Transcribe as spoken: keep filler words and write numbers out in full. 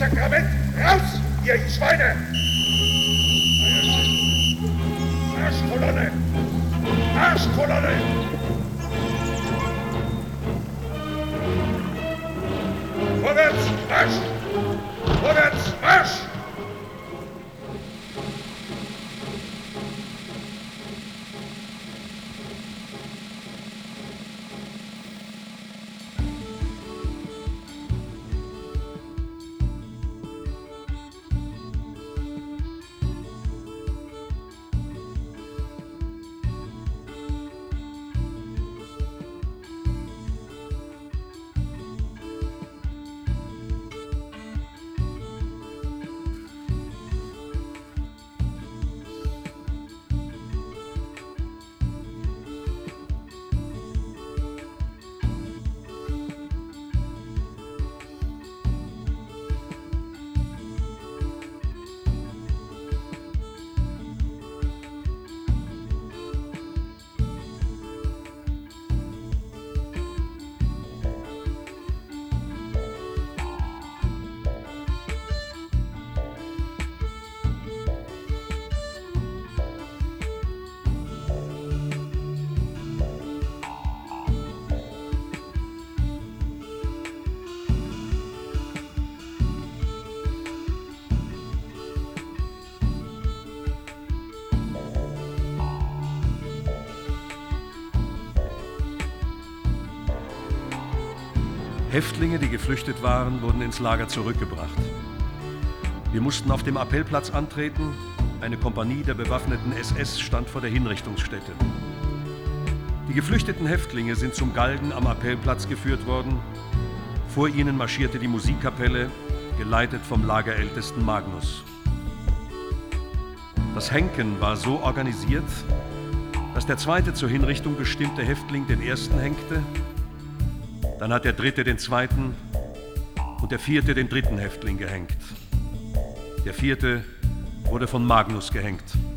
Sakrament! Raus, ihr Schweine! Marschkolonne! Marschkolonne! Vorwärts, Marsch! Vorwärts, Marsch! Häftlinge, die geflüchtet waren, wurden ins Lager zurückgebracht. Wir mussten auf dem Appellplatz antreten. Eine Kompanie der bewaffneten S S stand vor der Hinrichtungsstätte. Die geflüchteten Häftlinge sind zum Galgen am Appellplatz geführt worden. Vor ihnen marschierte die Musikkapelle, geleitet vom Lagerältesten Magnus. Das Henken war so organisiert, dass der zweite zur Hinrichtung bestimmte Häftling den ersten hängte, dann hat der dritte den zweiten und der vierte den dritten Häftling gehängt. Der vierte wurde von Magnus gehängt.